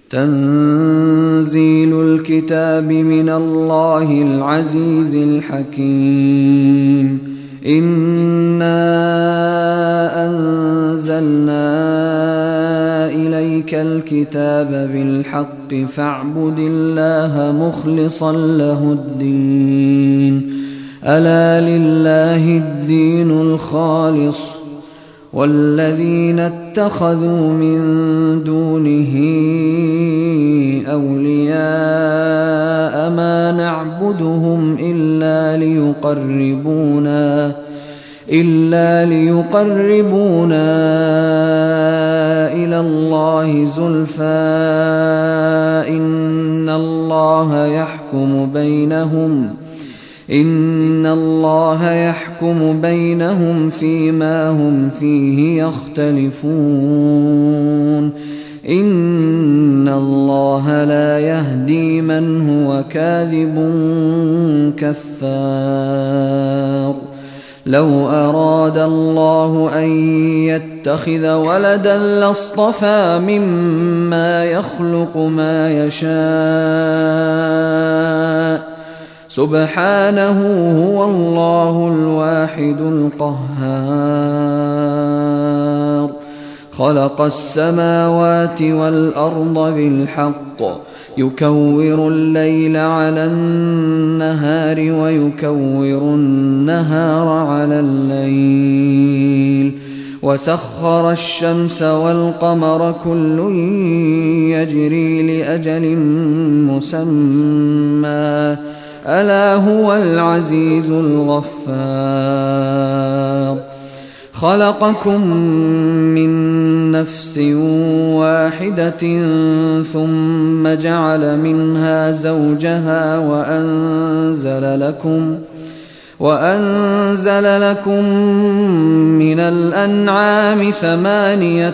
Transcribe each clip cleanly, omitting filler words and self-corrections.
تنزيل الكتاب من الله العزيز الحكيم. إنا أنزلنا إليك الكتاب بالحق فاعبد الله مخلصا له الدين. ألا لله الدين الخالص والذين اتخذوا من دونه أولياء ما نعبدهم إلا ليقربونا إلى الله زلفى إن الله يحكم بينهم فيما هم فيه يختلفون. إن الله لا يهدي من هو كاذب كفار. لو أراد الله أن يتخذ ولدا لاصطفى مما يخلق ما يشاء سبحانه هو الله الواحد القهار. خلق السماوات والأرض بالحق يكور الليل على النهار ويكور النهار على الليل وسخر الشمس والقمر كل يجري لأجل مسمى ألا هو العزيز الغفار. خلقكم من نفس واحدة ثم جعل منها زوجها وأنزل لكم من الأنعام 8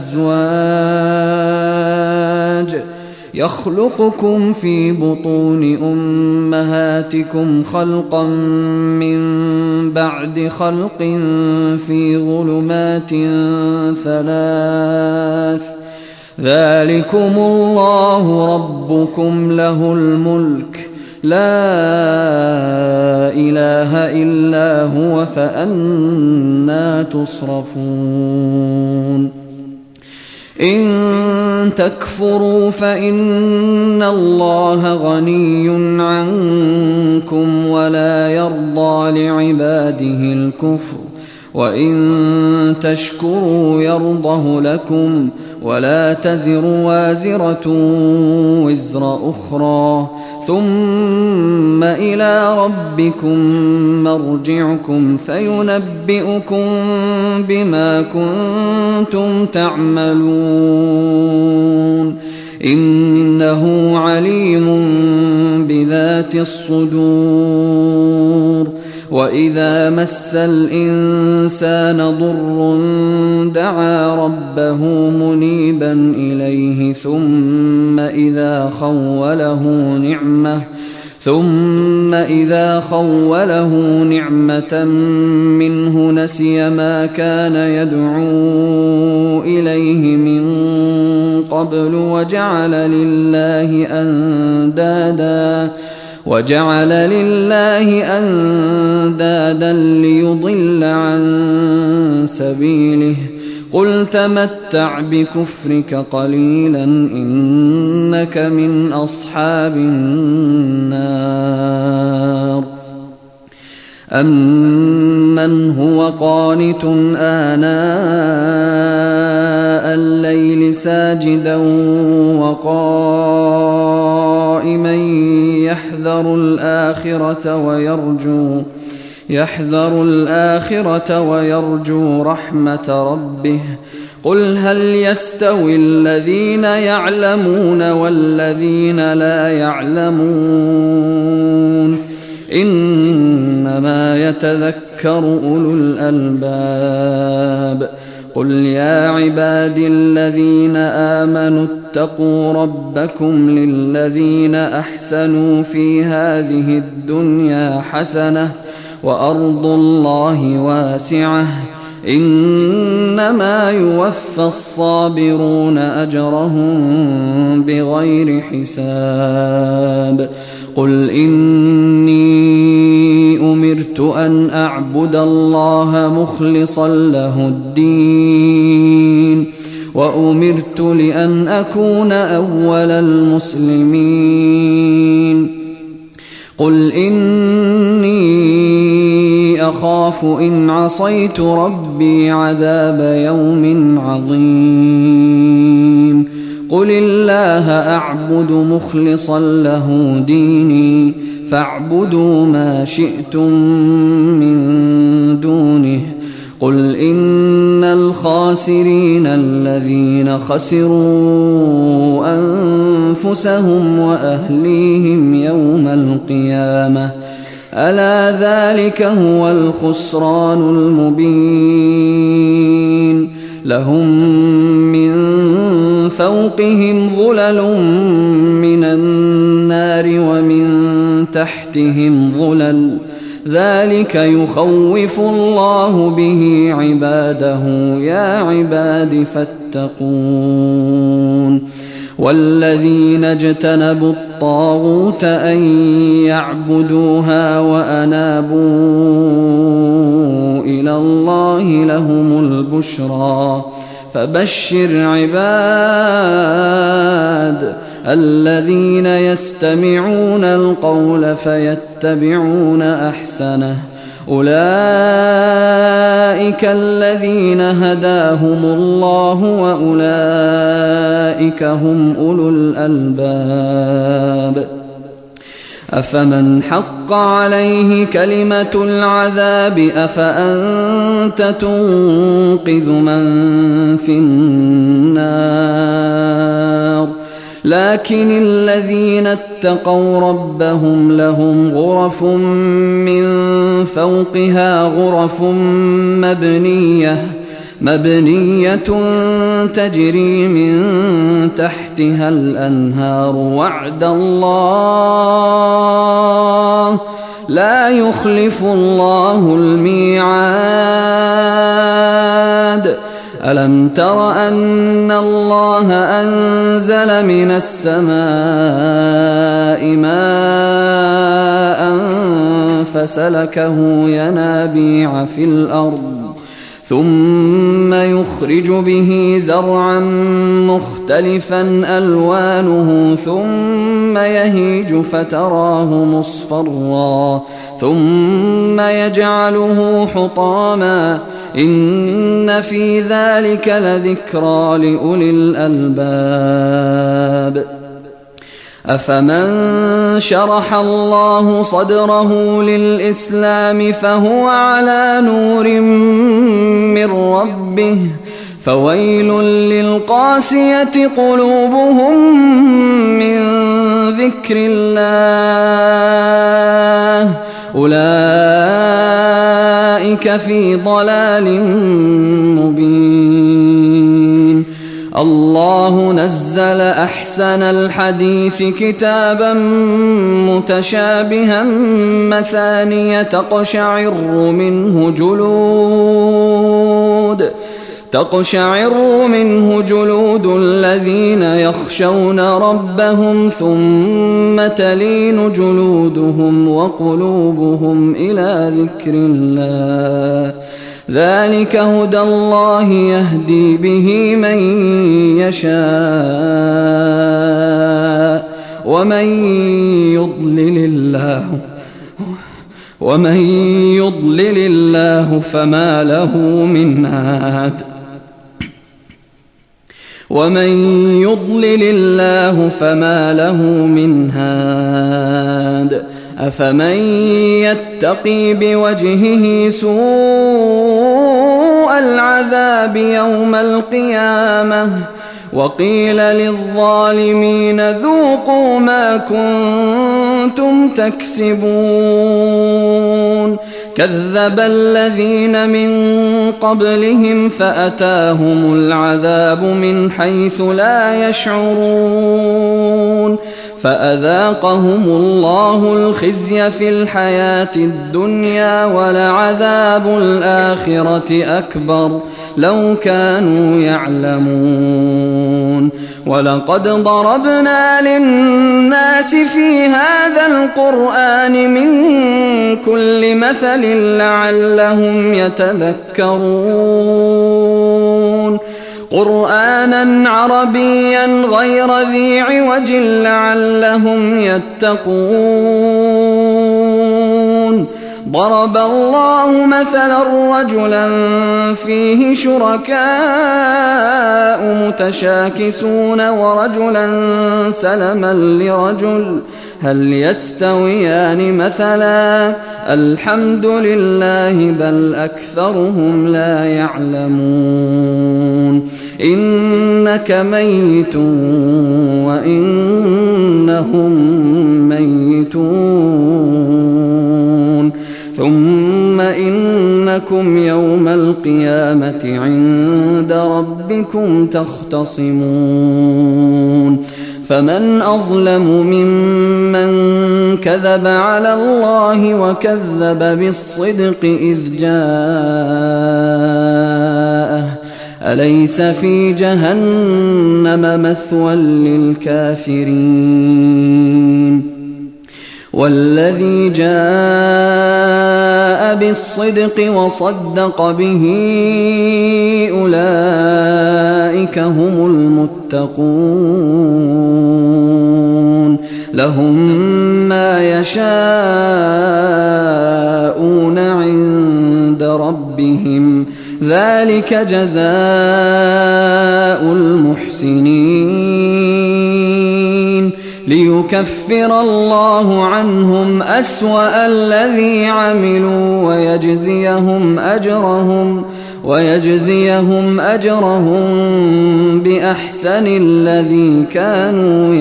أزواج يخلقكم في بطون أمهاتكم خلقا من بعد خلق في ظلمات 3 ذلكم الله ربكم له الملك لا إله إلا هو فأنى تصرفون. إن تكفروا فإن الله غني عنكم ولا يرضى لعباده الكفر وإن تشكروا يرضه لكم ولا تزر وازرة وزر أخرى ثم إلى ربكم مرجعكم فينبئكم بما كنتم تعملون. إنه عليم بذات الصدور. وإذا مس الإنسان ضر دعا ربه منيبا إليه ثم إذا خوله نعمة منه نسي ما كان يدعو إليه من قبل وجعل لله أندادا ليضل عن سبيله. قل تمتع بكفرك قليلا إنك من أصحاب النار. أمن هو قانت آناء الليل ساجدا وقائما يحذر الآخرة ويرجو رحمة ربه. قل هل يستوي الذين يعلمون والذين لا يعلمون إنما يتذكر أولو الألباب. قل يا عبادي الذين آمنوا اتقوا ربكم للذين أحسنوا في هذه الدنيا حسنة وأرض الله واسعة إنما يوفى الصابرون أجرهم بغير حساب قل إني أمرت أن أعبد الله مخلصا له الدين وأمرت لأن أكون أول المسلمين قل إني أخاف إن عصيت ربي عذاب يوم عظيم قل الله أعبد مخلصا له ديني فاعبدوا ما شئتم من دونه قل إن الخاسرين الذين خسروا أنفسهم وأهليهم يوم القيامة ألا ذلك هو الخسران المبين لهم من فوقهم ظلل من النار ومن تحتهم ظلل ذلك يخوف الله به عباده يا عباد فاتقون والذين اجتنبوا الطاغوت أن يعبدوها وأنابوا إلى الله لهم البشرى فبشر عباد الذين يستمعون القول فيتبعون أحسنه أولئك الذين هداهم الله وأولئك هم أولو الألباب أفمن حق عليه كلمة العذاب أفأنت تنقذ من في النار لكن الذين اتقوا ربهم لهم غرف من فوقها غرف مبنية تجري من تحتها الأنهار وعد الله لا يخلف الله الميعاد ألم تر أن الله أنزل من السماء ماء فسلكه ينابيع في الأرض ثم يخرج به زرعا مختلفا ألوانه ثم يهيج فتراه مصفرا ثم يجعله حطاما إن في ذلك لذكرى لأولي الألباب أفمن شرح الله صدره للإسلام فهو على نور من ربه فويل للقاسية قلوبهم من ذكر الله أولئك في ضلال مبين الله نزل أحسن الحديث كتابا متشابها مثانية تقشعر منه جلود الذين يخشون ربهم ثم تلين جلودهم وقلوبهم إلى ذكر الله ذلك هدى الله يهدي به من يشاء ومن يضلل الله فما له من هاد أفمن يتقي بوجهه سوء العذاب يوم القيامة وقيل للظالمين ذوقوا ما كنتم تكسبون كذب الذين من قبلهم فأتاهم العذاب من حيث لا يشعرون فأذاقهم الله الخزي في الحياة الدنيا ولعذاب الآخرة أكبر لو كانوا يعلمون ولقد ضربنا للناس في هذا القرآن من كل مثل لعلهم يتذكرون قرآنا عربيا غير ذي عوج لعلهم يتقون ضرب الله مثلا رجلا فيه شركاء متشاكسون ورجلا سلما لرجل هل يستويان مثلا الحمد لله بل أكثرهم لا يعلمون إنك ميت وإنهم ميتون ثم إنكم يوم القيامة عند ربكم تختصمون فمن أظلم ممن كذب على الله وكذب بالصدق إذ جاءه أليس في جهنم مثوى للكافرين والذي جاء بالصدق وصدق به أولئك هم المتقون لهم ما يشاءون عند ربهم ذلك جزاء المحسنين ليكفر الله عنهم أسوأ الذي عملوا ويجزيهم أجرهم بأحسن الذي كانوا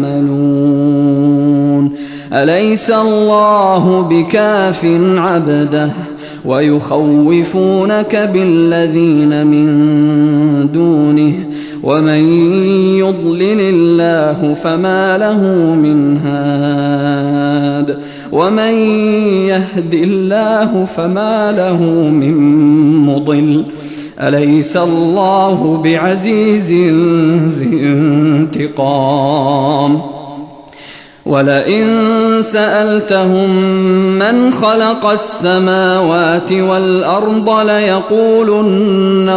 يعملون أليس الله بكاف عبده ويخوفونك بالذين من دونه ومن يضلل الله فما له من هاد ومن يهد الله فما له من مضل أليس الله بعزيز ذي انتقام ولئن سألتهم من خلق السماوات والأرض ليقولن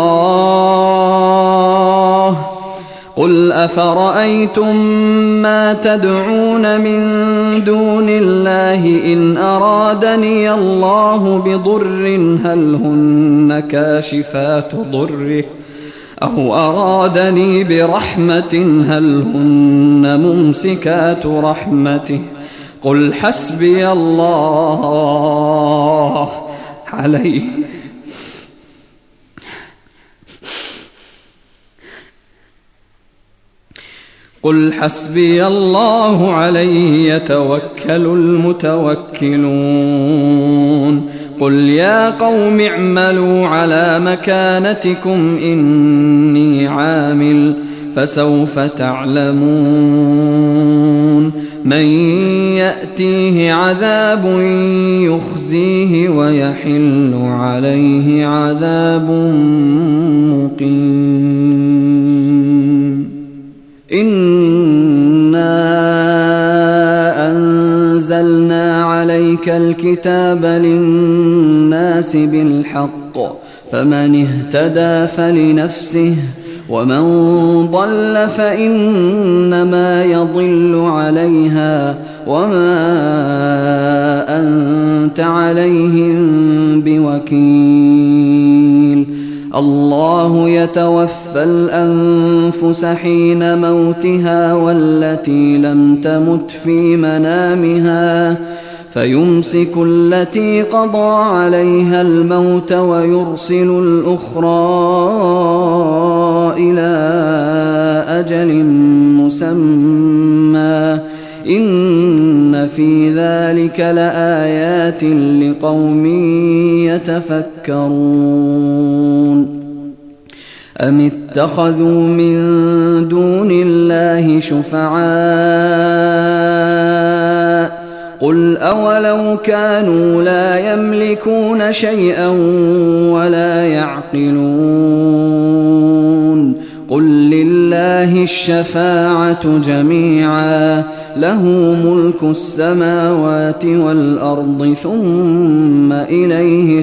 الله قل أفرأيتم ما تدعون من دون الله إن أرادني الله بضر هل هن كاشفات ضره أو أرادني برحمة هل هن ممسكات رحمته قل حسبي الله عليه يتوكل المتوكلون قل يا قوم اعملوا على مكانتكم إني عامل فسوف تعلمون من يأتيه عذاب يخزيه ويحل عليه عذاب مقيم إنا أنزلنا عليك الكتاب للناس بالحق فمن اهتدى فلنفسه ومن ضل فإنما يضل عليها وما أنت عليهم بوكيل الله يتوفى الأنفس حين موتها والتي لم تمت في منامها فيمسك التي قضى عليها الموت ويرسل الأخرى إلى أجل مسمى إن في ذلك لآيات لقوم يتفكرون أم اتخذوا من دون الله شفعاء قل أولو كانوا لا يملكون شيئا ولا يعقلون قل لله الشفاعة جميعا له ملك السماوات والأرض ثم إليه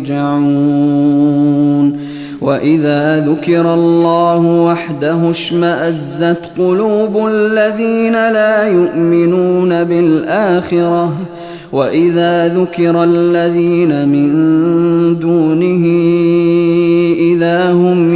ترجعون وإذا ذكر الله وحده اشمأزت قلوب الذين لا يؤمنون بالآخرة وإذا ذكر الذين من دونه إذا هم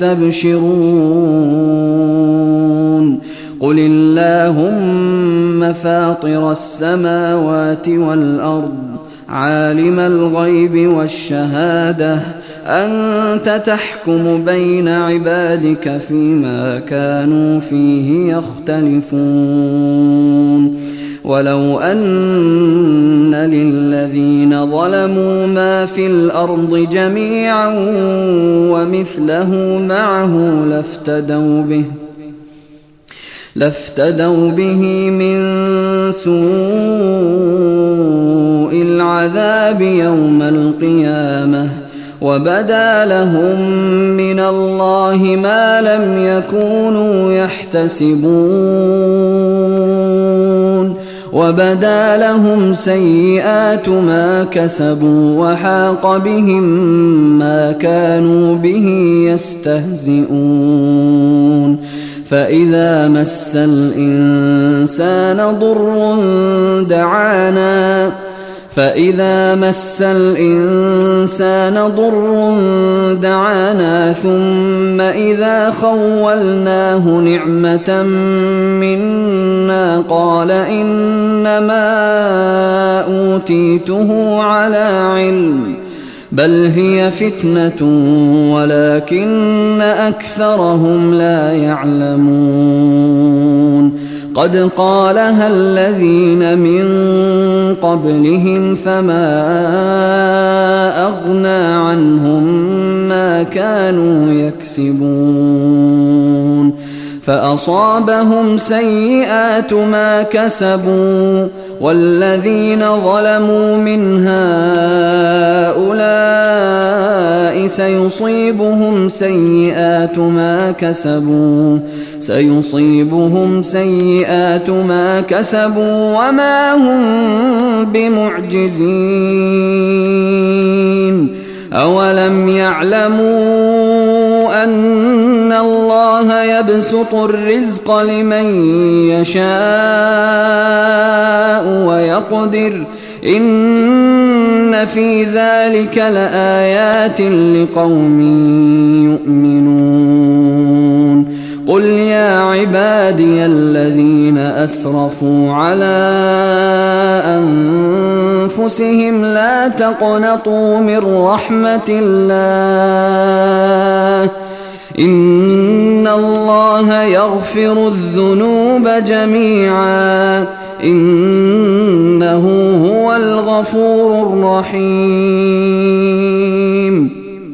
يستبشرون قل اللهم فاطر السماوات والأرض عالم الغيب والشهادة أنت تحكم بين عبادك فيما كانوا فيه يختلفون ولو أن للذين ظلموا ما في الأرض جميعا ومثله معه لافتدوا به من سوء العذاب يوم القيامة وبدا لهم من الله ما لم يكونوا يحتسبون وبدا لهم سيئات ما كسبوا وحاق بهم ما كانوا به يستهزئون فإذا مس الإنسان ضر دعانا ثم إذا خولناه نعمة منا قال إنما أوتيته على علم بل هي فتنة ولكن أكثرهم لا يعلمون قد قالها الذين من قبلهم فما أغنى عنهم ما كانوا يكسبون فأصابهم سيئات ما كسبوا والذين ظلموا من هؤلاء سيصيبهم سيئات ما كسبوا وما هم بمعجزين أولم يعلموا أن الله يبسط الرزق لمن يشاء ويقدر إن في ذلك لآيات لقوم يؤمنون قل يا عبادي الذين أسرفوا على أنفسهم لا تقنطوا من رحمة الله إن الله يغفر الذنوب جميعا إنه هو الغفور الرحيم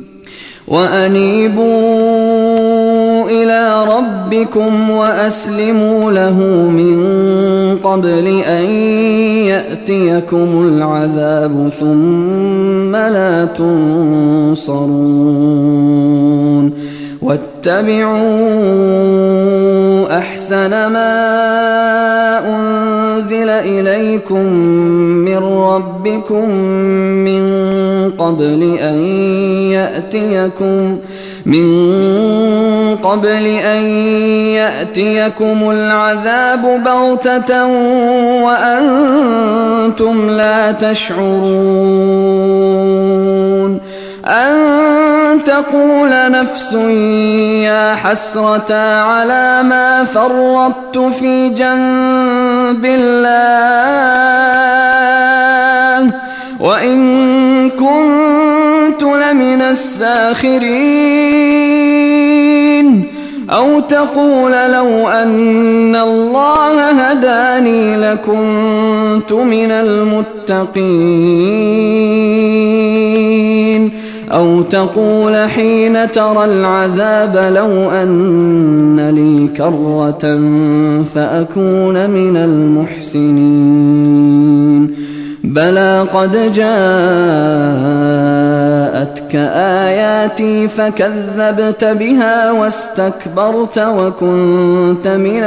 وأنيبوا إلى ربكم وأسلموا له من قبل أن يأتيكم العذاب ثم لا تنصرون واتبعوا أحسن ما أنزل إليكم من ربكم من قبل أن يأتيكم العذاب بغتة وأنتم لا تشعرون أن تقول نفس يا حسرة على ما فرطت في جنب الله وإن كنت لمن الساخرين أو تقول لو أن الله هداني لكنت من المتقين أو تقول حين ترى العذاب لو أن لي كرة فأكون من المحسنين بلى قد جاءتك آياتي فكذبت بها واستكبرت وكنت من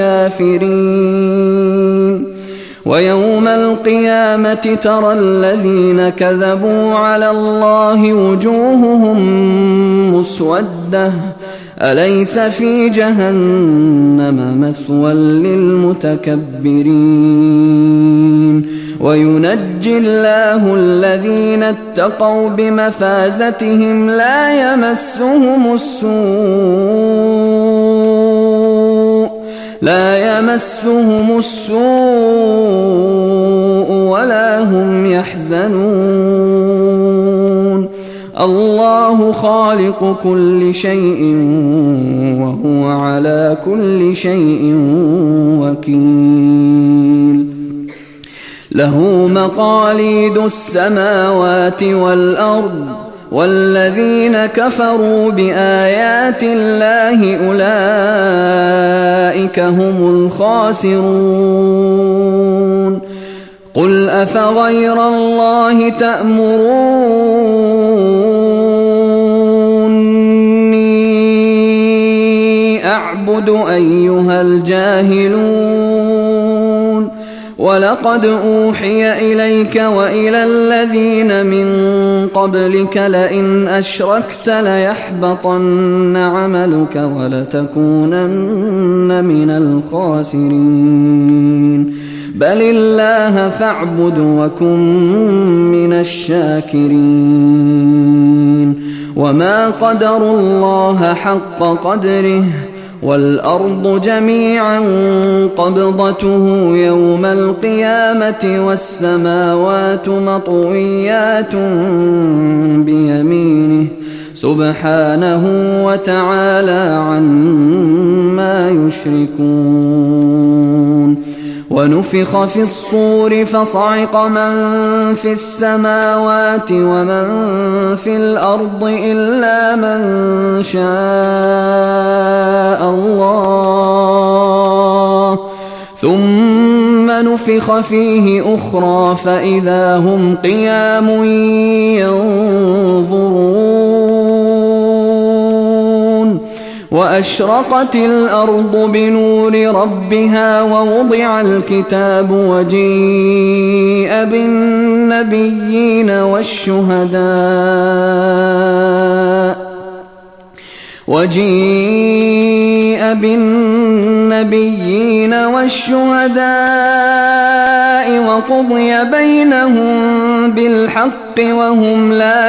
الكافرين ويوم القيامة ترى الذين كذبوا على الله وجوههم مسودة أليس في جهنم مثوى للمتكبرين وينجي الله الذين اتقوا بمفازتهم لا يمسهم السوء ولا هم يحزنون الله خالق كل شيء وهو على كل شيء وكيل له مقاليد السماوات والأرض والذين كفروا بآيات الله أولئك هم الخاسرون قل أفغير الله تأمروني أعبد أيها الجاهلون ولقد أوحي إليك وإلى الذين من قبلك لئن أشركت ليحبطن عملك ولتكونن من الخاسرين بل الله فاعبد وكن من الشاكرين وما قدروا الله حق قدره والأرض جميعا قبضته يوم القيامة والسماوات مطويات بيمينه سبحانه وتعالى عما يشركون ونفخ في الصور فصعق من في السماوات ومن في الأرض إلا من شاء الله ثم نفخ فيه أخرى فإذا هم قيام ينظرون وأشرقت الأرض بنور ربها ووضع الكتاب وجيء بالنبيين والشهداء وقضي بينهم بالحق وهم لا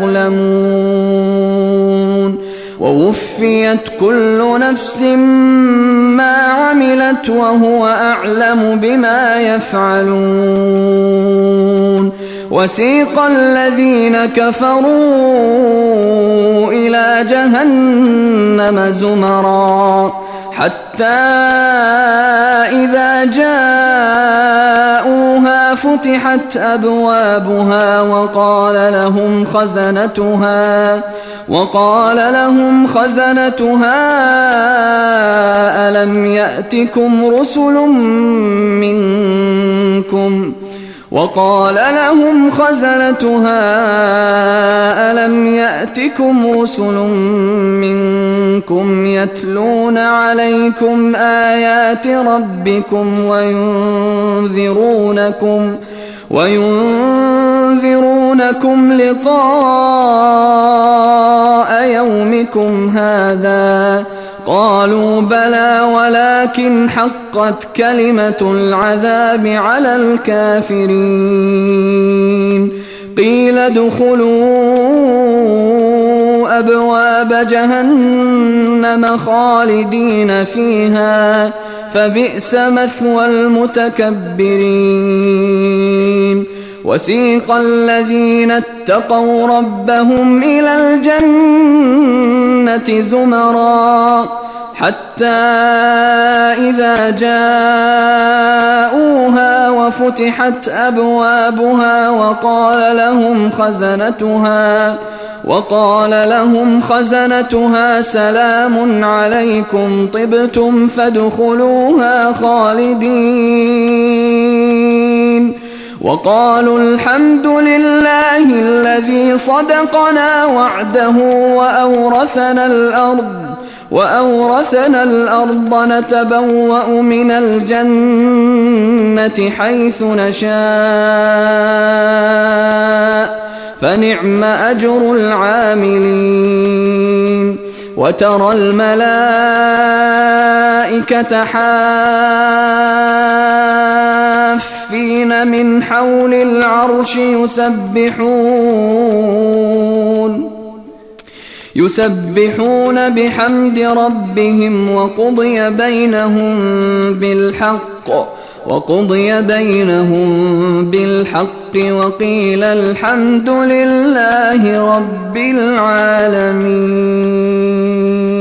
يظلمون ووفيت كل نفس ما عملت وهو أعلم بما يفعلون وسيق الذين كفروا إلى جهنم زمرا حتى إذا جاءوها فتحت أبوابها وقال لهم خزنتها ألم يأتكم رسل منكم يتلون عليكم آيات ربكم وينذرونكم لقاء يومكم هذا قالوا بلى ولكن حقت كلمة العذاب على الكافرين قيل ادخلوا أبواب جهنم خالدين فيها فبئس مثوى المتكبرين وسيق الذين اتقوا ربهم إلى الجنة زمرا حتى إذا جاءوها وفتحت أبوابها وقال لهم خزنتها سلام عليكم طبتم فادخلوها خالدين وقالوا الحمد لله الذي صدقنا وعده وأورثنا الأرض نتبوأ من الجنة حيث نشاء فنعم أجر العاملين وترى الملائكة حافين من حول العرش يسبحون بحمد ربهم وقضي بينهم بالحق وقيل الحمد لله رب العالمين.